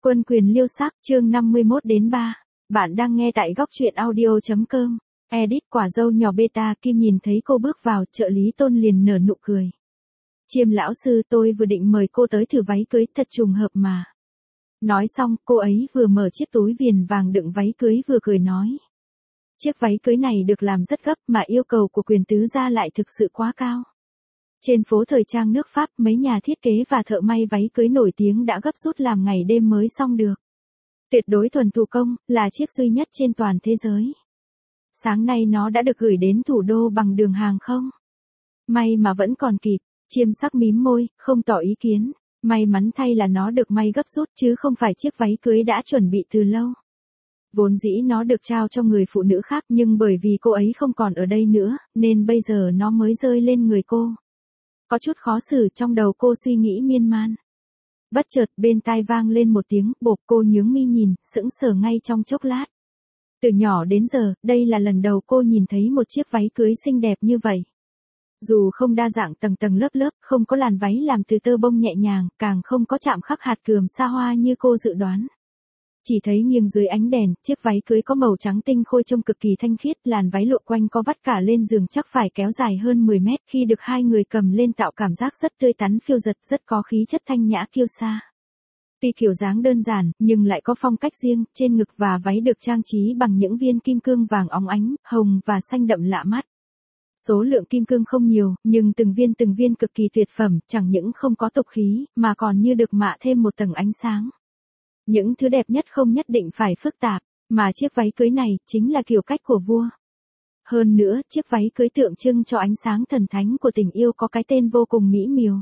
Quân quyền liêu sắc, chương 51 đến 3. Bạn đang nghe tại góc truyện audio.com. Edit quả dâu nhỏ beta Kim nhìn thấy cô bước vào, trợ lý Tôn liền nở nụ cười. Chiêm lão sư, tôi vừa định mời cô tới thử váy cưới, thật trùng hợp mà. Nói xong, cô ấy vừa mở chiếc túi viền vàng đựng váy cưới vừa cười nói. Chiếc váy cưới này được làm rất gấp mà yêu cầu của Quyền tứ gia lại thực sự quá cao. Trên phố thời trang nước Pháp, mấy nhà thiết kế và thợ may váy cưới nổi tiếng đã gấp rút làm ngày đêm mới xong được. Tuyệt đối thuần thủ công, là chiếc duy nhất trên toàn thế giới. Sáng nay nó đã được gửi đến thủ đô bằng đường hàng không. May mà vẫn còn kịp, Chiêm sắc mím môi, không tỏ ý kiến. May mắn thay là nó được may gấp rút chứ không phải chiếc váy cưới đã chuẩn bị từ lâu. Vốn dĩ nó được trao cho người phụ nữ khác nhưng bởi vì cô ấy không còn ở đây nữa, nên bây giờ nó mới rơi lên người cô. Có chút khó xử, trong đầu cô suy nghĩ miên man. Bất chợt bên tai vang lên một tiếng bộp, cô nhướng mi nhìn, sững sờ ngay trong chốc lát. Từ nhỏ đến giờ, đây là lần đầu cô nhìn thấy một chiếc váy cưới xinh đẹp như vậy. Dù không đa dạng tầng tầng lớp lớp, không có làn váy làm từ tơ bông nhẹ nhàng, càng không có chạm khắc hạt cườm xa hoa như cô dự đoán. Chỉ thấy nghiêng dưới ánh đèn, chiếc váy cưới có màu trắng tinh khôi trông cực kỳ thanh khiết, làn váy lụa quanh có vắt cả lên giường chắc phải kéo dài hơn 10 mét, khi được hai người cầm lên tạo cảm giác rất tươi tắn phiêu dật, rất có khí chất thanh nhã kiêu sa. Tuy kiểu dáng đơn giản, nhưng lại có phong cách riêng, trên ngực và váy được trang trí bằng những viên kim cương vàng óng ánh, hồng và xanh đậm lạ mắt. Số lượng kim cương không nhiều, nhưng từng viên cực kỳ tuyệt phẩm, chẳng những không có tục khí, mà còn như được mạ thêm một tầng ánh sáng. Những thứ đẹp nhất không nhất định phải phức tạp, mà chiếc váy cưới này chính là kiểu cách của vua. Hơn nữa, chiếc váy cưới tượng trưng cho ánh sáng thần thánh của tình yêu có cái tên vô cùng mỹ miều.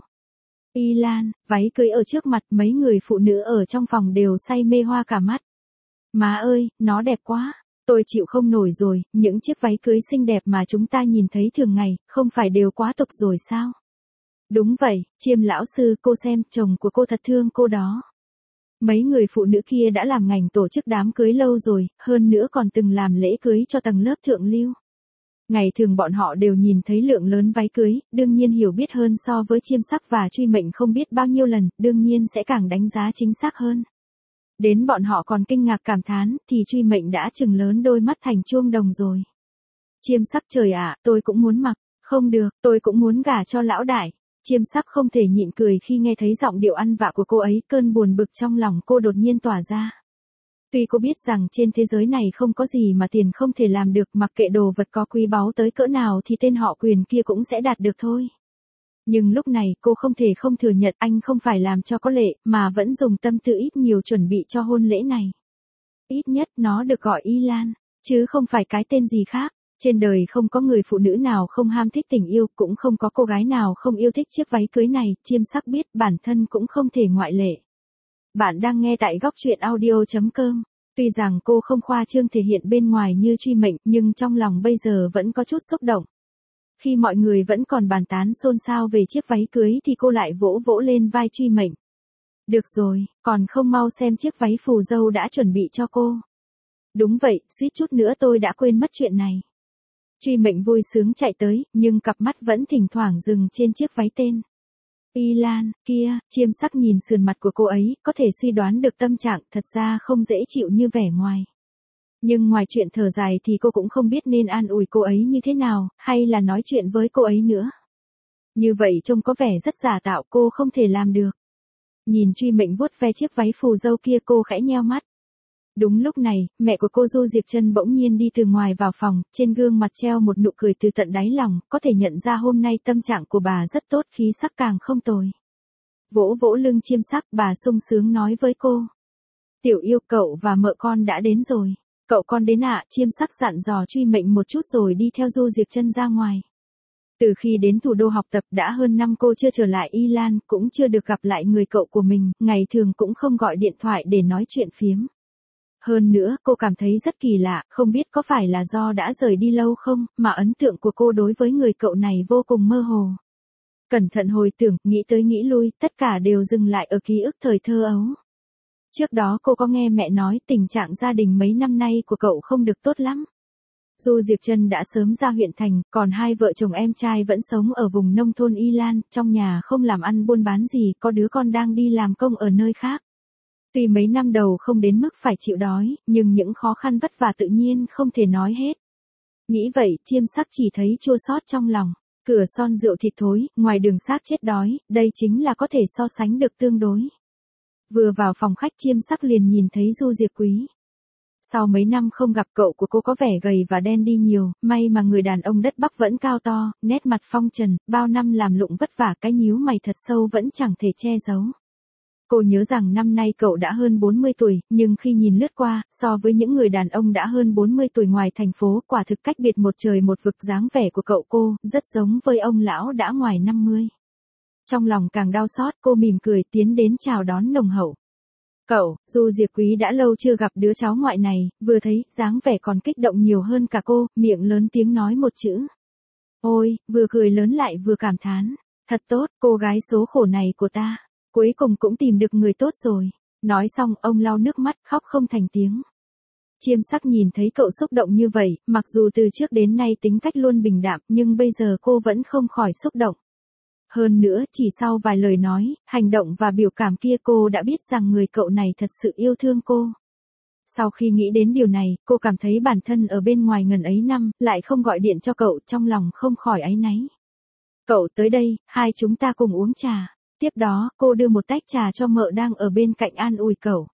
Y Lan, váy cưới ở trước mặt mấy người phụ nữ ở trong phòng đều say mê hoa cả mắt. Má ơi, nó đẹp quá, tôi chịu không nổi rồi, những chiếc váy cưới xinh đẹp mà chúng ta nhìn thấy thường ngày, không phải đều quá tục rồi sao? Đúng vậy, Chiêm lão sư, cô xem, chồng của cô thật thương cô đó. Mấy người phụ nữ kia đã làm ngành tổ chức đám cưới lâu rồi, hơn nữa còn từng làm lễ cưới cho tầng lớp thượng lưu. Ngày thường bọn họ đều nhìn thấy lượng lớn váy cưới, đương nhiên hiểu biết hơn so với Chiêm sắc và Truy Mệnh không biết bao nhiêu lần, đương nhiên sẽ càng đánh giá chính xác hơn. Đến bọn họ còn kinh ngạc cảm thán, thì Truy Mệnh đã trừng lớn đôi mắt thành chuông đồng rồi. Chiêm sắc, trời ạ, tôi cũng muốn mặc, không được, tôi cũng muốn gả cho lão đại. Chiêm sắc không thể nhịn cười khi nghe thấy giọng điệu ăn vạ của cô ấy, cơn buồn bực trong lòng cô đột nhiên tỏa ra. Tuy cô biết rằng trên thế giới này không có gì mà tiền không thể làm được, mặc kệ đồ vật có quý báu tới cỡ nào thì tên họ Quyền kia cũng sẽ đạt được thôi. Nhưng lúc này cô không thể không thừa nhận anh không phải làm cho có lệ, mà vẫn dùng tâm tư ít nhiều chuẩn bị cho hôn lễ này. Ít nhất nó được gọi Y Lan, chứ không phải cái tên gì khác. Trên đời không có người phụ nữ nào không ham thích tình yêu, cũng không có cô gái nào không yêu thích chiếc váy cưới này, Chiêm sắc biết bản thân cũng không thể ngoại lệ. Bạn đang nghe tại góc truyện audio.com. Tuy rằng cô không khoa trương thể hiện bên ngoài như Truy Mệnh, nhưng trong lòng bây giờ vẫn có chút xúc động. Khi mọi người vẫn còn bàn tán xôn xao về chiếc váy cưới thì cô lại vỗ vỗ lên vai Truy Mệnh. Được rồi, còn không mau xem chiếc váy phù dâu đã chuẩn bị cho cô. Đúng vậy, suýt chút nữa tôi đã quên mất chuyện này. Truy Mệnh vui sướng chạy tới, nhưng cặp mắt vẫn thỉnh thoảng dừng trên chiếc váy tên. Y Lan, kia, Chiêm sắc nhìn sườn mặt của cô ấy, có thể suy đoán được tâm trạng thật ra không dễ chịu như vẻ ngoài. Nhưng ngoài chuyện thở dài thì cô cũng không biết nên an ủi cô ấy như thế nào, hay là nói chuyện với cô ấy nữa. Như vậy trông có vẻ rất giả tạo, cô không thể làm được. Nhìn Truy Mệnh vuốt ve chiếc váy phù dâu kia, cô khẽ nheo mắt. Đúng lúc này, mẹ của cô Du Diệp Trân bỗng nhiên đi từ ngoài vào phòng, trên gương mặt treo một nụ cười từ tận đáy lòng, có thể nhận ra hôm nay tâm trạng của bà rất tốt, khí sắc càng không tồi. Vỗ vỗ lưng Chiêm sắc, bà sung sướng nói với cô. Tiểu yêu, cậu và mợ con đã đến rồi. Cậu con đến ạ, Chiêm sắc dặn dò Truy Mệnh một chút rồi đi theo Du Diệp Trân ra ngoài. Từ khi đến thủ đô học tập đã hơn năm cô chưa trở lại Y Lan, cũng chưa được gặp lại người cậu của mình, ngày thường cũng không gọi điện thoại để nói chuyện phiếm. Hơn nữa, cô cảm thấy rất kỳ lạ, không biết có phải là do đã rời đi lâu không, mà ấn tượng của cô đối với người cậu này vô cùng mơ hồ. Cẩn thận hồi tưởng, nghĩ tới nghĩ lui, tất cả đều dừng lại ở ký ức thời thơ ấu. Trước đó cô có nghe mẹ nói tình trạng gia đình mấy năm nay của cậu không được tốt lắm. Du Diệp Trân đã sớm ra huyện thành, còn hai vợ chồng em trai vẫn sống ở vùng nông thôn Y Lan, trong nhà không làm ăn buôn bán gì, có đứa con đang đi làm công ở nơi khác. Tuy mấy năm đầu không đến mức phải chịu đói, nhưng những khó khăn vất vả tự nhiên không thể nói hết. Nghĩ vậy, Chiêm Sắc chỉ thấy chua xót trong lòng. Cửa son rượu thịt thối, ngoài đường xác chết đói, đây chính là có thể so sánh được tương đối. Vừa vào phòng khách Chiêm Sắc liền nhìn thấy Du Diệp Quý. Sau mấy năm không gặp cậu của cô có vẻ gầy và đen đi nhiều, may mà người đàn ông đất Bắc vẫn cao to, nét mặt phong trần, bao năm làm lụng vất vả cái nhíu mày thật sâu vẫn chẳng thể che giấu. Cô nhớ rằng năm nay cậu đã hơn 40 tuổi, nhưng khi nhìn lướt qua, so với những người đàn ông đã hơn 40 tuổi ngoài thành phố, quả thực cách biệt một trời một vực. Dáng vẻ của cậu cô, rất giống với ông lão đã ngoài 50. Trong lòng càng đau xót, cô mỉm cười tiến đến chào đón nồng hậu. Cậu, Du Diệp Quý đã lâu chưa gặp đứa cháu ngoại này, vừa thấy, dáng vẻ còn kích động nhiều hơn cả cô, miệng lớn tiếng nói một chữ. Ôi, vừa cười lớn lại vừa cảm thán. Thật tốt, cô gái số khổ này của ta. Cuối cùng cũng tìm được người tốt rồi. Nói xong, ông lau nước mắt, khóc không thành tiếng. Chiêm Sắc nhìn thấy cậu xúc động như vậy, mặc dù từ trước đến nay tính cách luôn bình đạm, nhưng bây giờ cô vẫn không khỏi xúc động. Hơn nữa, chỉ sau vài lời nói, hành động và biểu cảm kia cô đã biết rằng người cậu này thật sự yêu thương cô. Sau khi nghĩ đến điều này, cô cảm thấy bản thân ở bên ngoài ngần ấy năm, lại không gọi điện cho cậu, trong lòng không khỏi áy náy. Cậu tới đây, hai chúng ta cùng uống trà. Tiếp đó, cô đưa một tách trà cho Mợ đang ở bên cạnh an ủi cậu.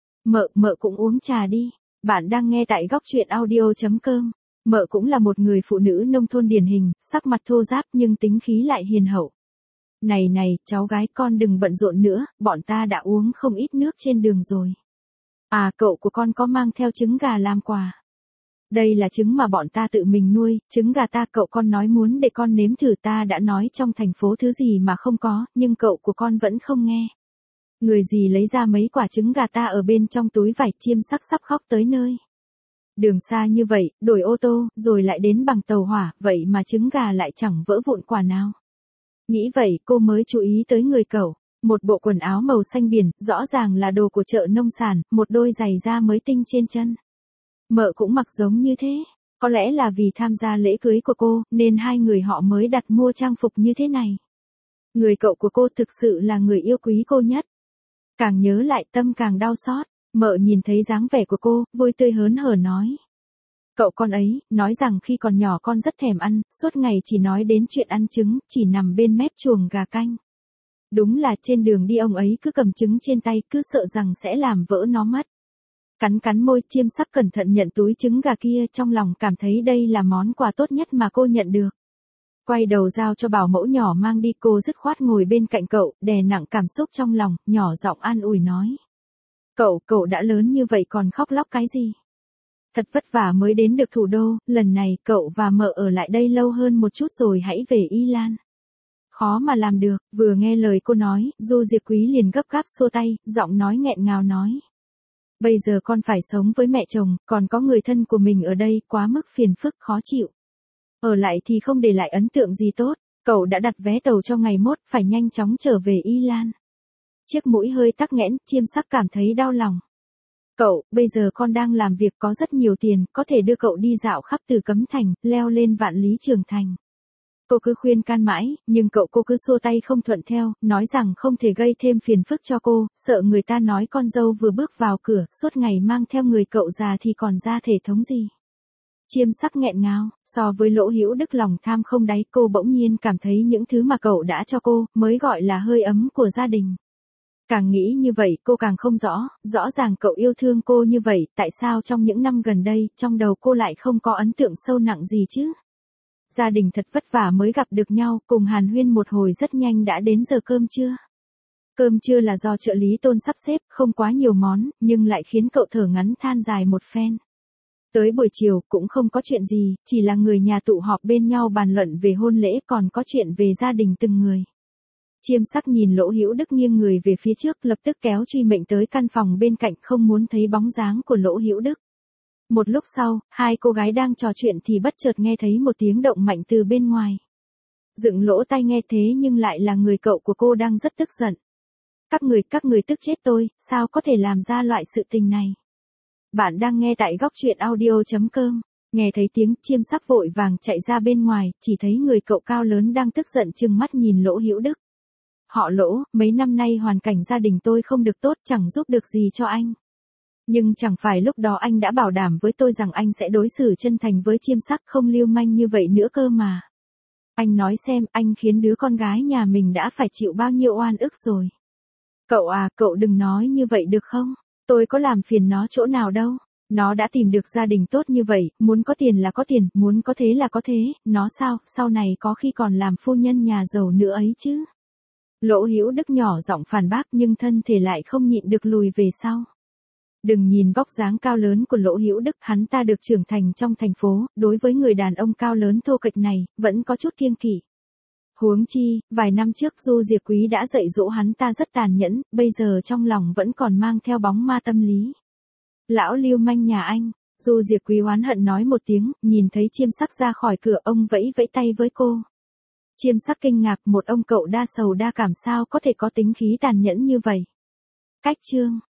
Mợ cũng uống trà đi. Bạn đang nghe tại góc truyện audio.com. Mợ cũng là một người phụ nữ nông thôn điển hình, sắc mặt thô ráp nhưng tính khí lại hiền hậu. Này, cháu gái con đừng bận rộn nữa, bọn ta đã uống không ít nước trên đường rồi. À, cậu của con có mang theo trứng gà làm quà. Đây là trứng mà bọn ta tự mình nuôi, trứng gà ta cậu con nói muốn để con nếm thử, ta đã nói trong thành phố thứ gì mà không có, nhưng cậu của con vẫn không nghe. Người gì lấy ra mấy quả trứng gà ta ở bên trong túi vải. Chiêm Sắc sắp khóc tới nơi. Đường xa như vậy, đổi ô tô, rồi lại đến bằng tàu hỏa, vậy mà trứng gà lại chẳng vỡ vụn quả nào. Nghĩ vậy cô mới chú ý tới người cậu. Một bộ quần áo màu xanh biển, rõ ràng là đồ của chợ nông sản, một đôi giày da mới tinh trên chân. Mợ cũng mặc giống như thế. Có lẽ là vì tham gia lễ cưới của cô, nên hai người họ mới đặt mua trang phục như thế này. Người cậu của cô thực sự là người yêu quý cô nhất. Càng nhớ lại tâm càng đau xót. Mợ nhìn thấy dáng vẻ của cô, vui tươi hớn hở nói. Cậu con ấy, nói rằng khi còn nhỏ con rất thèm ăn, suốt ngày chỉ nói đến chuyện ăn trứng, chỉ nằm bên mép chuồng gà canh. Đúng là trên đường đi ông ấy cứ cầm trứng trên tay, cứ sợ rằng sẽ làm vỡ nó mất. Cắn môi, Chiêm Sắc cẩn thận nhận túi trứng gà kia, trong lòng cảm thấy đây là món quà tốt nhất mà cô nhận được. Quay đầu giao cho bảo mẫu nhỏ mang đi, cô dứt khoát ngồi bên cạnh cậu, đè nặng cảm xúc trong lòng, nhỏ giọng an ủi nói. Cậu đã lớn như vậy còn khóc lóc cái gì? Thật vất vả mới đến được thủ đô, lần này cậu và Mợ ở lại đây lâu hơn một chút rồi hãy về Y Lan. Khó mà làm được. Vừa nghe lời cô nói, Du Diệp Quý liền gấp gáp xua tay, giọng nói nghẹn ngào nói. Bây giờ con phải sống với mẹ chồng, còn có người thân của mình ở đây, quá mức phiền phức khó chịu. Ở lại thì không để lại ấn tượng gì tốt. Cậu đã đặt vé tàu cho ngày mốt, phải nhanh chóng trở về Y Lan. Chiếc mũi hơi tắc nghẽn, Chiêm Sắc cảm thấy đau lòng. Cậu, bây giờ con đang làm việc có rất nhiều tiền, có thể đưa cậu đi dạo khắp từ Cấm Thành, leo lên Vạn Lý Trường Thành. Cô cứ khuyên can mãi, nhưng cô cứ xua tay không thuận theo, nói rằng không thể gây thêm phiền phức cho cô, sợ người ta nói con dâu vừa bước vào cửa, suốt ngày mang theo người cậu già thì còn ra thể thống gì. Chiêm Sắc nghẹn ngào, so với Lỗ Hữu Đức lòng tham không đáy, cô bỗng nhiên cảm thấy những thứ mà cậu đã cho cô, mới gọi là hơi ấm của gia đình. Càng nghĩ như vậy cô càng không rõ ràng cậu yêu thương cô như vậy, tại sao trong những năm gần đây, trong đầu cô lại không có ấn tượng sâu nặng gì chứ? Gia đình thật vất vả mới gặp được nhau, cùng hàn huyên một hồi rất nhanh đã đến giờ cơm trưa. Cơm trưa là do trợ lý Tôn sắp xếp, không quá nhiều món, nhưng lại khiến cậu thở ngắn than dài một phen. Tới buổi chiều cũng không có chuyện gì, chỉ là người nhà tụ họp bên nhau bàn luận về hôn lễ, còn có chuyện về gia đình từng người. Chiêm Sắc nhìn Lỗ Hữu Đức nghiêng người về phía trước, lập tức kéo Truy Mệnh tới căn phòng bên cạnh, không muốn thấy bóng dáng của Lỗ Hữu Đức. Một lúc sau, hai cô gái đang trò chuyện thì bất chợt nghe thấy một tiếng động mạnh từ bên ngoài. Dựng lỗ tai nghe thế nhưng lại là người cậu của cô đang rất tức giận. Các người tức chết tôi, sao có thể làm ra loại sự tình này? Bạn đang nghe tại góc truyện audio.com. Nghe thấy tiếng, Chiêm Sắc vội vàng chạy ra bên ngoài, chỉ thấy người cậu cao lớn đang tức giận trừng mắt nhìn Lỗ Hữu Đức. Họ Lỗ, mấy năm nay hoàn cảnh gia đình tôi không được tốt, chẳng giúp được gì cho anh. Nhưng chẳng phải lúc đó anh đã bảo đảm với tôi rằng anh sẽ đối xử chân thành với Chiêm Sắc, không lưu manh như vậy nữa cơ mà. Anh nói xem, anh khiến đứa con gái nhà mình đã phải chịu bao nhiêu oan ức rồi. Cậu à, cậu đừng nói như vậy được không? Tôi có làm phiền nó chỗ nào đâu. Nó đã tìm được gia đình tốt như vậy, muốn có tiền là có tiền, muốn có thế là có thế, nó sao, sau này có khi còn làm phu nhân nhà giàu nữa ấy chứ. Lỗ Hữu Đức nhỏ giọng phản bác nhưng thân thể lại không nhịn được lùi về sau. Đừng nhìn vóc dáng cao lớn của Lỗ Hữu Đức, hắn ta được trưởng thành trong thành phố, đối với người đàn ông cao lớn thô kệch này, vẫn có chút kiêng kỵ. Huống chi, vài năm trước Du Diệp Quý đã dạy dỗ hắn ta rất tàn nhẫn, bây giờ trong lòng vẫn còn mang theo bóng ma tâm lý. Lão lưu manh nhà anh, Du Diệp Quý oán hận nói một tiếng, nhìn thấy Chiêm Sắc ra khỏi cửa, ông vẫy vẫy tay với cô. Chiêm Sắc kinh ngạc, một ông cậu đa sầu đa cảm sao có thể có tính khí tàn nhẫn như vậy. Cách chương